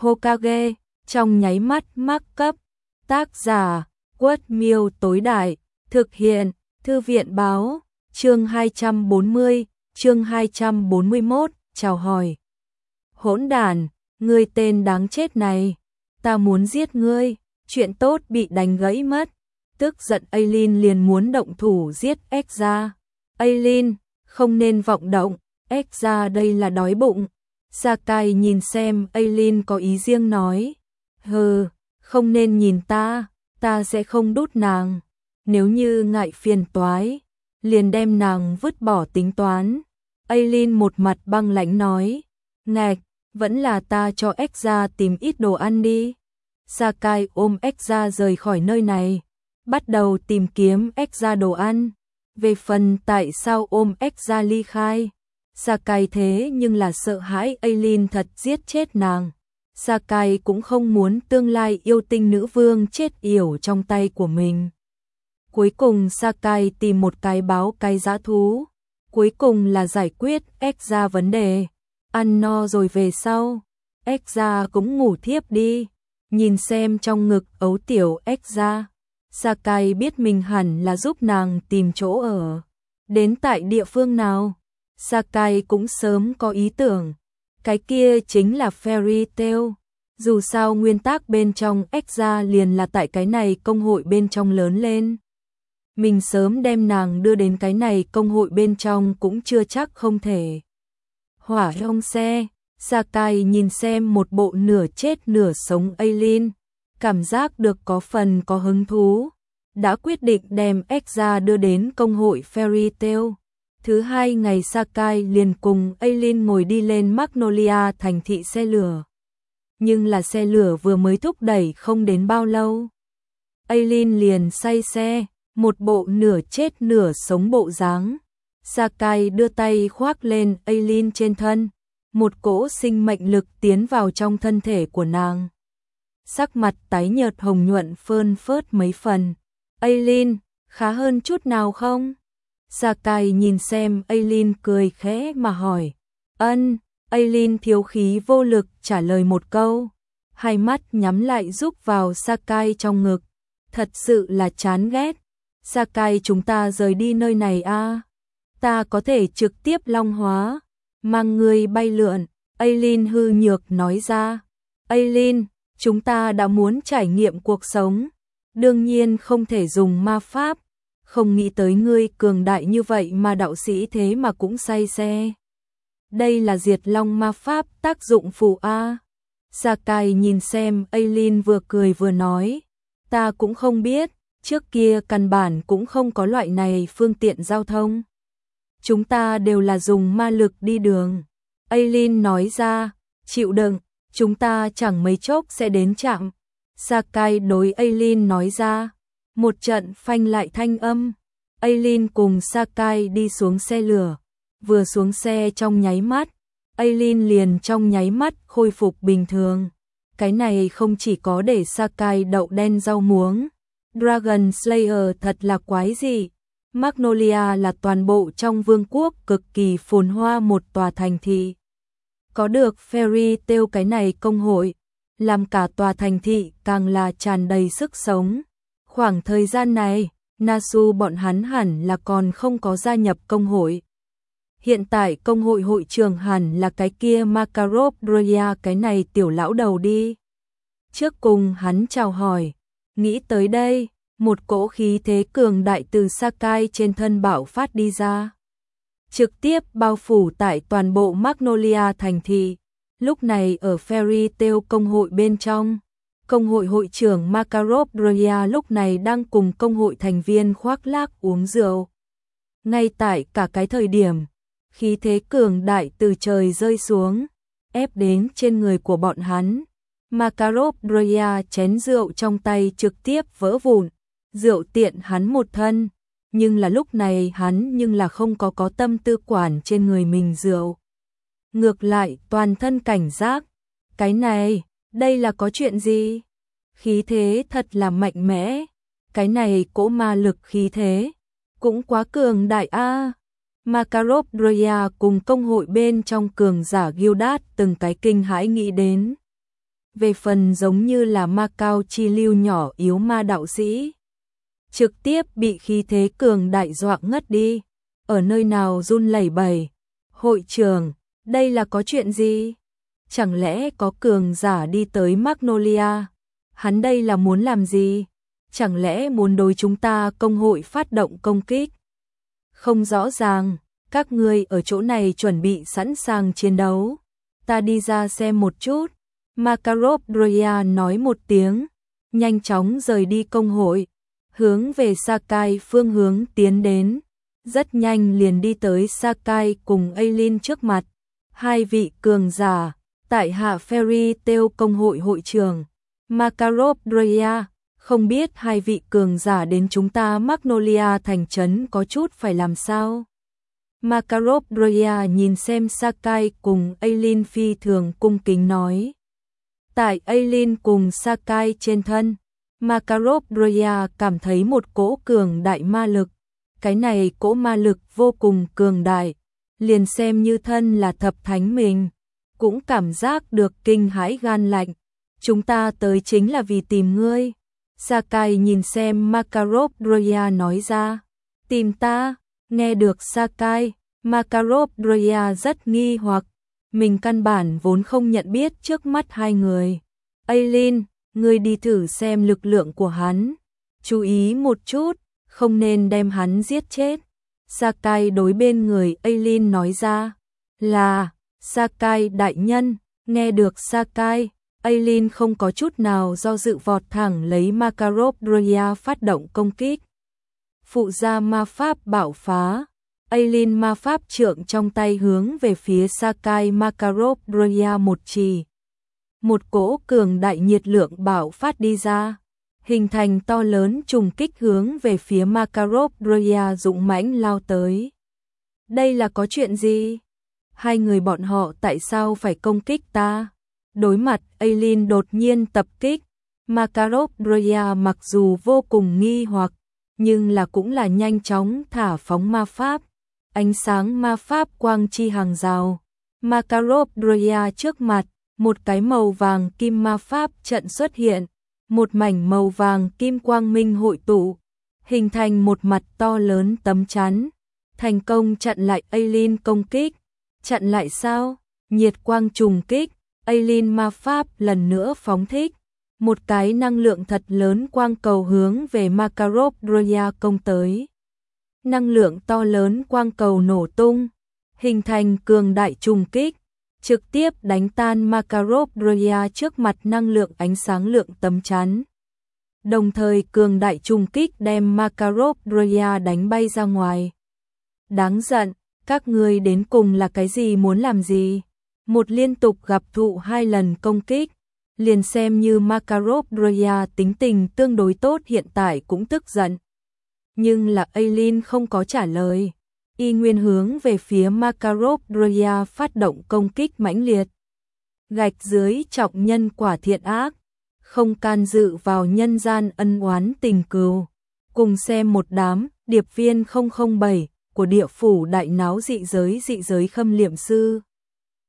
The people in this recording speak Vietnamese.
Hokage, trong nháy mắt mắc cấp. Tác giả, Quất Miêu tối đại, thực hiện, Thư viện báo, chương 240, chương 241, chào hỏi. Hỗn đản, ngươi tên đáng chết này, ta muốn giết ngươi, chuyện tốt bị đánh gãy mất. Tức giận Aileen liền muốn động thủ giết Exra. Aileen, không nên vọng động, Exra đây là đói bụng. Sakai nhìn xem Aileen có ý riêng nói. Hừ, không nên nhìn ta sẽ không đút nàng. Nếu như ngại phiền toái, liền đem nàng vứt bỏ tính toán. Aileen một mặt băng lãnh nói. Ngạch, vẫn là ta cho Exra tìm ít đồ ăn đi. Sakai ôm Exra rời khỏi nơi này, bắt đầu tìm kiếm Exra đồ ăn. Về phần tại sao ôm Exra ly khai, Sakai thế nhưng là sợ hãi Aileen thật giết chết nàng. Sakai cũng không muốn tương lai yêu tinh nữ vương chết yểu trong tay của mình. Cuối cùng Sakai tìm một cái báo cái dã thú. Cuối cùng là giải quyết Exra vấn đề. Ăn no rồi về sau, Exra cũng ngủ thiếp đi. Nhìn xem trong ngực ấu tiểu Exra, Sakai biết mình hẳn là giúp nàng tìm chỗ ở. Đến tại địa phương nào, Sakai cũng sớm có ý tưởng. Cái kia chính là Fairy Tail. Dù sao nguyên tắc bên trong Exra liền là tại cái này công hội bên trong lớn lên. Mình sớm đem nàng đưa đến cái này công hội bên trong cũng chưa chắc không thể. Hỏa trong xe, Sakai nhìn xem một bộ nửa chết nửa sống Aileen, cảm giác được có phần có hứng thú. Đã quyết định đem Exra đưa đến công hội Fairy Tail. Thứ hai ngày Sakai liền cùng Aileen ngồi đi lên Magnolia thành thị xe lửa. Nhưng là xe lửa vừa mới thúc đẩy không đến bao lâu, Aileen liền say xe, một bộ nửa chết nửa sống bộ dáng. Sakai đưa tay khoác lên Aileen trên thân, một cỗ sinh mệnh lực tiến vào trong thân thể của nàng. Sắc mặt tái nhợt hồng nhuận phơn phớt mấy phần. Aileen, khá hơn chút nào không? Sakai nhìn xem Aileen cười khẽ mà hỏi. Ân, Aileen thiếu khí vô lực trả lời một câu. Hai mắt nhắm lại rúc vào Sakai trong ngực. Thật sự là chán ghét. Sakai, chúng ta rời đi nơi này a. Ta có thể trực tiếp long hóa, mang người bay lượn. Aileen hư nhược nói ra. Aileen, chúng ta đã muốn trải nghiệm cuộc sống, đương nhiên không thể dùng ma pháp. Không nghĩ tới ngươi cường đại như vậy mà đạo sĩ thế mà cũng say xe. Đây là diệt long ma pháp tác dụng phụ a. Sakai nhìn xem Aileen vừa cười vừa nói. Ta cũng không biết, trước kia căn bản cũng không có loại này phương tiện giao thông. Chúng ta đều là dùng ma lực đi đường. Aileen nói ra, chịu đựng, chúng ta chẳng mấy chốc sẽ đến trạm. Sakai đối Aileen nói ra, một trận phanh lại thanh âm. Aileen cùng Sakai đi xuống xe lửa, vừa xuống xe trong nháy mắt, Aileen liền trong nháy mắt khôi phục bình thường. Cái này không chỉ có để Sakai đậu đen rau muống. Dragon Slayer thật là quái dị. Magnolia là toàn bộ trong vương quốc cực kỳ phồn hoa một tòa thành thị. Có được Fairy Tail cái này công hội, làm cả tòa thành thị càng là tràn đầy sức sống. Khoảng thời gian này, Nasu bọn hắn hẳn là còn không có gia nhập công hội. Hiện tại công hội hội trưởng hẳn là cái kia Makarov Droya, cái này tiểu lão đầu đi. Trước cùng hắn chào hỏi, nghĩ tới đây, một cỗ khí thế cường đại từ Sakai trên thân bạo phát đi ra, trực tiếp bao phủ tại toàn bộ Magnolia thành thị. Lúc này ở Fairy Tail công hội bên trong, công hội hội trưởng Makarov Droya lúc này đang cùng công hội thành viên khoác lác uống rượu. Ngay tại cả cái thời điểm, khí thế cường đại từ trời rơi xuống, ép đến trên người của bọn hắn. Makarov Droya chén rượu trong tay trực tiếp vỡ vụn, rượu tiện hắn một thân, nhưng là lúc này hắn nhưng là không có tâm tư quản trên người mình rượu. Ngược lại toàn thân cảnh giác, cái này, đây là có chuyện gì? Khí thế thật là mạnh mẽ, cái này cỗ ma lực khí thế, cũng quá cường đại a. Makarov Droya cùng công hội bên trong cường giả Gildat từng cái kinh hãi nghĩ đến. về phần giống như là ma cao chi lưu nhỏ yếu ma đạo sĩ. Trực tiếp bị khí thế cường đại dọa ngất đi, ở nơi nào run lẩy bẩy. Hội trưởng, đây là có chuyện gì? Chẳng lẽ có cường giả đi tới Magnolia? Hắn đây là muốn làm gì? Chẳng lẽ muốn đối chúng ta công hội phát động công kích? Không rõ ràng, các ngươi ở chỗ này chuẩn bị sẵn sàng chiến đấu. Ta đi ra xem một chút. Makarov Droya nói một tiếng, nhanh chóng rời đi công hội, hướng về Sakai phương hướng tiến đến. Rất nhanh liền đi tới Sakai cùng Aileen trước mặt. Hai vị cường giả, tại hạ Fairy Tail công hội hội trưởng. Makarov Droya, không biết hai vị cường giả đến chúng ta Magnolia thành trấn có chút phải làm sao? Makarov Droya nhìn xem Sakai cùng Aileen phi thường cung kính nói. Tại Aileen cùng Sakai trên thân, Makarov Droya cảm thấy một cỗ cường đại ma lực. Cái này cỗ ma lực vô cùng cường đại, liền xem như thân là thập thánh mình, cũng cảm giác được kinh hãi gan lạnh. Chúng ta tới chính là vì tìm ngươi. Sakai nhìn xem Makarov Droya nói ra. Tìm ta? Nghe được Sakai, Makarov Droya rất nghi hoặc. Mình căn bản vốn không nhận biết trước mắt hai người. Aileen, ngươi đi thử xem lực lượng của hắn. Chú ý một chút, không nên đem hắn giết chết. Sakai đối bên người Aileen nói ra. Là, Sakai đại nhân. Nghe được Sakai, Aileen không có chút nào do dự vọt thẳng lấy Makarov Droya phát động công kích. Phụ gia ma pháp bạo phá. Aileen ma pháp trượng trong tay hướng về phía Sakai Makarov Droya một chỉ. Một cỗ cường đại nhiệt lượng bạo phát đi ra, hình thành to lớn trùng kích hướng về phía Makarov Droya dũng mãnh lao tới. Đây là có chuyện gì? Hai người bọn họ tại sao phải công kích ta? Đối mặt Aileen đột nhiên tập kích, Makarov Droya mặc dù vô cùng nghi hoặc, nhưng là cũng là nhanh chóng thả phóng ma pháp. Ánh sáng ma pháp quang chi hàng rào. Makarov Droya trước mặt, một cái màu vàng kim ma pháp trận xuất hiện, một mảnh màu vàng kim quang minh hội tụ, hình thành một mặt to lớn tấm chắn, thành công chặn lại Aileen công kích. Chặn lại sao? Nhiệt quang trùng kích, Aileen ma pháp lần nữa phóng thích, một cái năng lượng thật lớn quang cầu hướng về Makarov Droya công tới. Năng lượng to lớn quang cầu nổ tung, hình thành cường đại trùng kích, trực tiếp đánh tan Makarov Droya trước mặt năng lượng ánh sáng lượng tấm chắn. Đồng thời cường đại trùng kích đem Makarov Droya đánh bay ra ngoài. Đáng giận, các ngươi đến cùng là cái gì, muốn làm gì? Một liên tục gặp thụ hai lần công kích, liền xem như Makarov Droya tính tình tương đối tốt hiện tại cũng tức giận. Nhưng là Aileen không có trả lời, y nguyên hướng về phía Makarov Droya phát động công kích mãnh liệt. Gạch dưới trọng nhân quả thiện ác, không can dự vào nhân gian ân oán tình cừu. Cùng xem một đám điệp viên 007 của địa phủ đại náo dị giới khâm liệm sư.